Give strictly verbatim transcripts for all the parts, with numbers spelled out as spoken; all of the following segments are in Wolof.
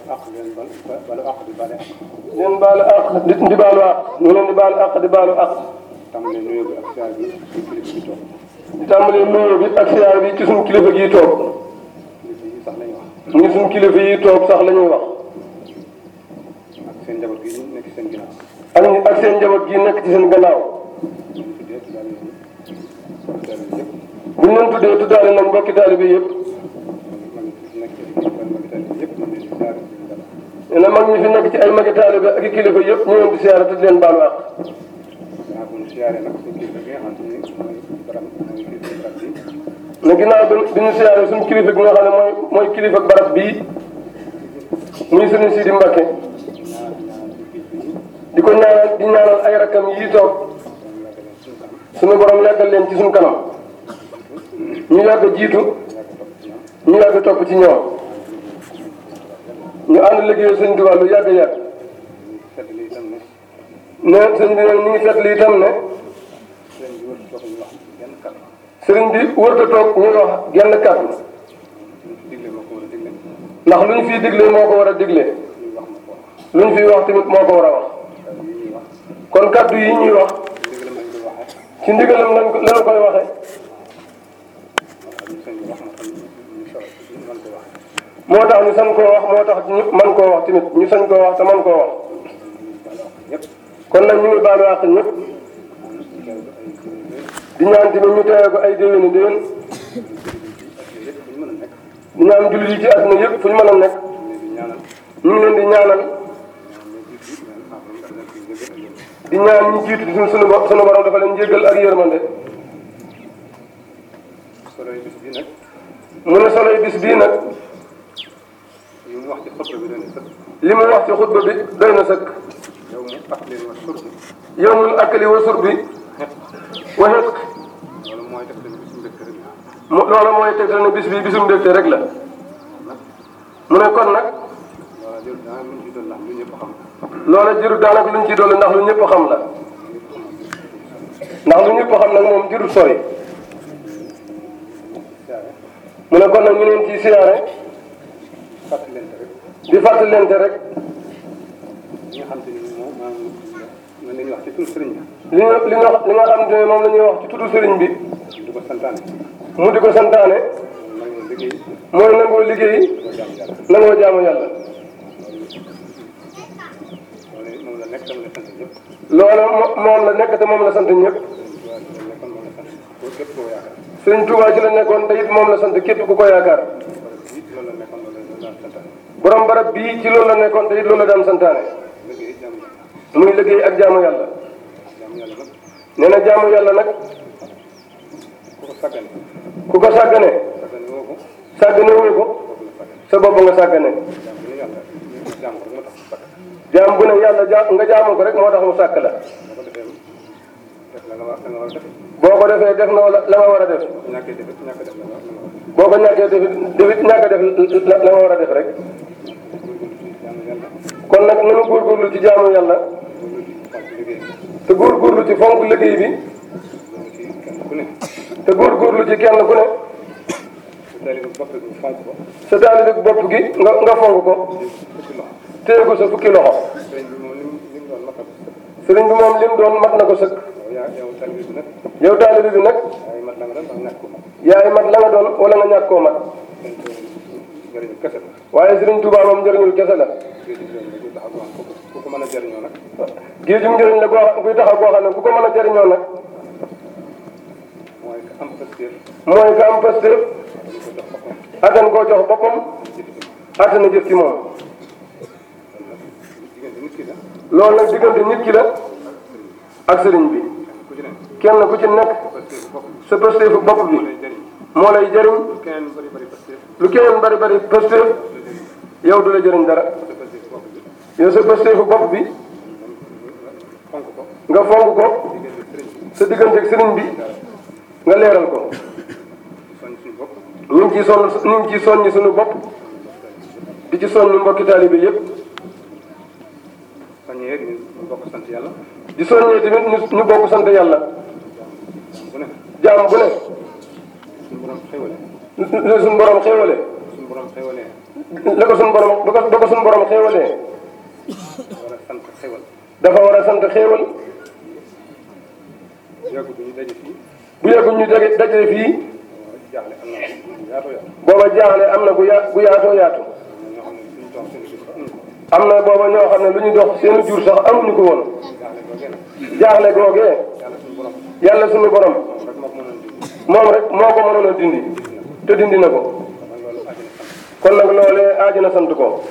àq leen balu àq di baale àq. leen baalu àq di di baalu àq ñu leen di baalu àq di baalu àq. tàmbalee nuyoo bi ak siyaar bi suñu kilifa gi toog. di tàmbalee nuyoo bi ak siyaar bi ci suñu kilifa gi toog. kilifa yi sax lañuy wax. ñu suñu kilifa yi toog sax la ñuy wax. ak seen njaboot gi nekk ci seen ginnaaw. ak ñu ak seen njaboot gi nekk ci seen gannaaw. bu ñu leen tuddee tuddaale nañ mbokki taalibe yëpp. nee na mag ñi fi nekk ci ay magi taalibe ak i kilifa yëpp ñu leen di siyaare te di leen baalu àq. ne ginnaaw bi bi ñu siyaare suñu kilifa gi nga xam ne mooy mooy kilifa barab bii muy Sëriñ Sidi Mbacke di ko ñaanal di ñaanal ay rakkam yii toog suñu borom yàggal leen ci suñu kanam ñu yàgg jiitu ñu yàgg topp ci ñoom ñu ànd liggéey sëñ Tuubaa lu yàgg yàgg ne sëñ bi nag ñu ngi fàttali itam ne sëriñ bi wërta toog ñuy wax genn kàddu ndax lu ñu fiy digle moo ko war a digle lu ñu fiy wax tamit moo ko war a wax kon kàddu yi ñuy wax ci ndigalam lañ ko lañu koy waxe moo tax ñu sañ koo wax moo tax ñu man koo wax tamit ñu sañ koo wax te man koo wax kon nag ñu ngi baalu àq ñëpp di ñaan tamit ñu teewee ko ay déwéni déwén di ñaan jullit yi ci àdduna yëpp fu ñu mën a nekk ñu ngi leen di ñaanal di ñaan ñu jiitu suñu suñu suñu borom dafa leen njéggal ak yërmande mu ne soloy bis bii nag li mu wax ci xutba bi doy na sëkk yawmul akli wa surbi wa hitq loolu mooy tegtal ne bis bii bisum mbégte rek la mu ne kon nag loola jërul daanaka luñ ci dolli ndax lu ñëpp xam la ndax lu ñëpp xam nag moom jërul sori mu ne kon nag ñu leen ciy siyaare di fàttalente rek li nga li nga li nga xam ne moom la ñuy wax ci tuddu sëriñ bi mu di ko santaane mooy nangoo liggéey nangoo jaamu yàlla loolu moom la nekk te moom la sant ñëpp sëriñ Tuubaa ci la nekkoon te it moom la sant képp ku ko yaakaar borom barab bii ci loolu la nekkoon te it loolu la daan santaane muy liggéey ak jaamu yàlla nee na jaamu yàlla nag ku ko sàggane sàggane woo ko sa bopp nga sàggane jaam bu ne yàlla ja nga jaamu ko rek moo tax mu sàkk la boo ko defee def na la nga war a def boo ko ñàkkee def defit ñàkk a def la nga war a def rek kon nag nanu góorgóorlu ci jaamu yàlla te góorgóorlu ci fonk liggéey bi te góorgóorlu ci kenn ku ne sa taalibe bopp gi nga nga fonk ko téye ko sa fukki loxo sëriñ bi moom lim doon mat na ko sëkk yow taalibe bi nag yaay mat la nga doon wala nga ñàkk koo mat waaye sëriñ Tuubaa moom njëriñul kese la géejum njëriñ la goo kuy taxaw goo xam ne ku ko mën a jëriñoo nag mooy ka am pastéef attan koo jox boppam attan na jëf ci moom loolu nag diggante nit ki la ak sëriñ bi kenn ku ci nekk sa pastéefu bopp bi moo lay jëriñ lu keneen bari bari pastéef yow du la jëriñ dara yow sa pastéefu bopp bi nga fonk ko sa diggante ak sëriñ bi nga leeral ko ñu ngi ciy sonn ñu ngi ciy soññi suñu bopp di ci soññi mbokki taalibe yëpp di soññee tamit ñu ñu bokk sant yàlla jaam bu ne suñu borom xéwale borom xéwalee. la ko suñu borom ba ko ba ko suñu borom xéwalee. war a sant xéwal. dafa war a sant xéwal. bu yàgg bu ñu daje fii. bu yàgg ñu daje daje fii. jaaxle am na bu yaatoo yaatu. booba jaaxle am na bu ya bu yaatoo yaatu. am na booba ñoo xam ne lu ñu dox seen jur sax amuñu ko woon. jaaxle googee. yàlla suñu borom. moom rek moo ko mënoon a dindi. te dindi na ko. kon nag loolee aaji na sant ko.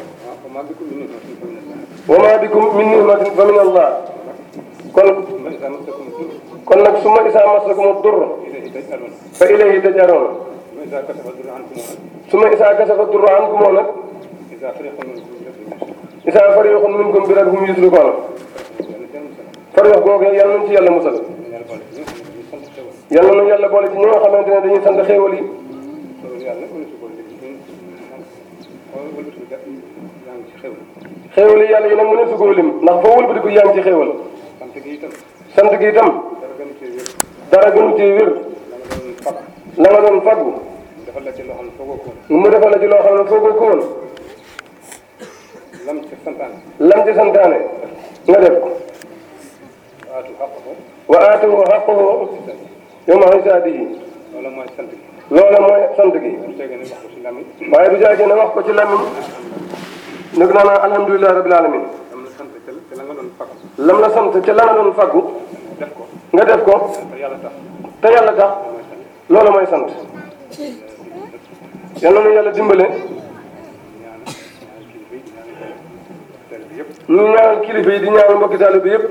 wa maa bikum min ni'matin fa min Allah. kon kon nag summa izaa massakumu durru fa ilayhi taj'aruun. summa izaa kashafa durru ankum nag. izaa fariiqun minkum bi rabbihim yushrikuun. fariix googee yàlla nañ ci yàlla musal. yàlla na yàlla boole ci ñi nga xamante ne dañuy sant xéewal yi. xéewal yi yàlla yi nag mën a sugoo lim ndax foo wëlbati ko yaa ngi ci xéewal. sant gi itam dara gënu cee wér. la nga doon faggu mu defal la ci loo xam ne foogoo ko woon. lam ci santaane. lam ci santaane nga def ko. wa aatuhu haqqahu yawma hisaadihi. loola mooy sant gi. loola mooy sant gi. waaye du jaagee ne wax ko ci lamiñ. nag naa naa alhamdulilah rabil alamin. lam la sant ca la nga doon faggu. nga def ko. te yàlla tax. loola mooy sant. yàlla na yàlla dimbale. ñu ñaanal kilifa yi di ñaanal mbokki taalibe bi yëpp.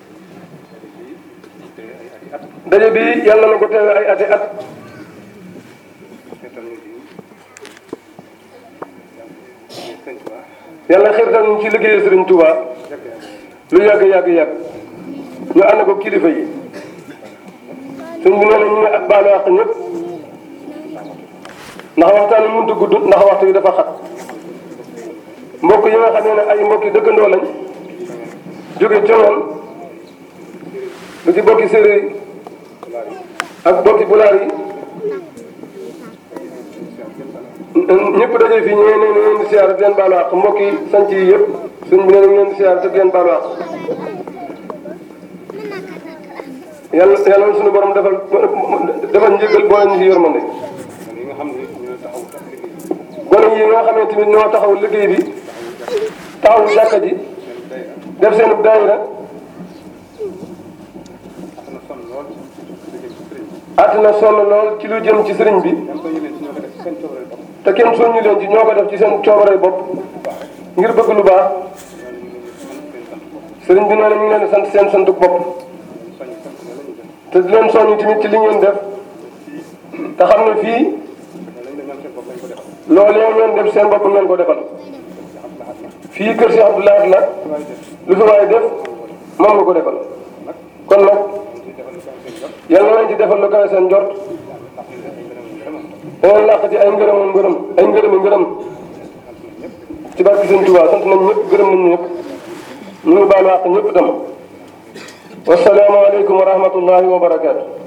daje bi yàlla na ko teewe ay ati at. yàlla xirtal ñu ci liggéey Sëriñ Tuuba lu yàgg yàgg yàgg ñu ànd ko kilifa yi. suñ bi nee na ñu ngi ak baalu àq ñëpp ndax waxtaan wi mënut a gudd ndax waxtu yi dafa xat. mbokk yi nga xam ne ay mbokk yi dëkkandoo lañ jóge conoon lu ci bokki séeréer yi ak bokki bulaar yi ñëpp daje fii ñu ne leen di siyaar di leen baalu àq mbokk yi sant yi yëpp suñ bi ne ñu leen di siyaar te di leen baalu àq. yàlla yàlla na suñu borom defal defal njëgal boole ñu si yërmande. gone yi nga xam ne tamit ñoo taxaw liggéey bi taxaw jàkka ji def seen daayira at na sonn lool ci lu jëm ci sëriñ bi te kenn soññu leen ci ñoo ko def ci seen coobare bopp ngir bëgg lu baax. sëriñ bi nee na ñu ngi leen di sant seen sant bopp te di leen soññu tamit ci li ngeen def te xam ne fii loolee ngeen def seen bopp ngeen ko defal. fii kër Cheikh Abdou Lahad la lu fi waay def moom nga ko defal kon nag yàlla nañ ci defal lu kawe seen njort danañ làq ci ay ngërëmu ngërëm ay ngërëmi ngërëm ci barke Sëñ Tuubaa sant nañ ñëpp gërëm nañ ñëpp ñu ngi baal àq ñëpp itam wasalaamaaleykum wa rahmatullahi wa barakaatu.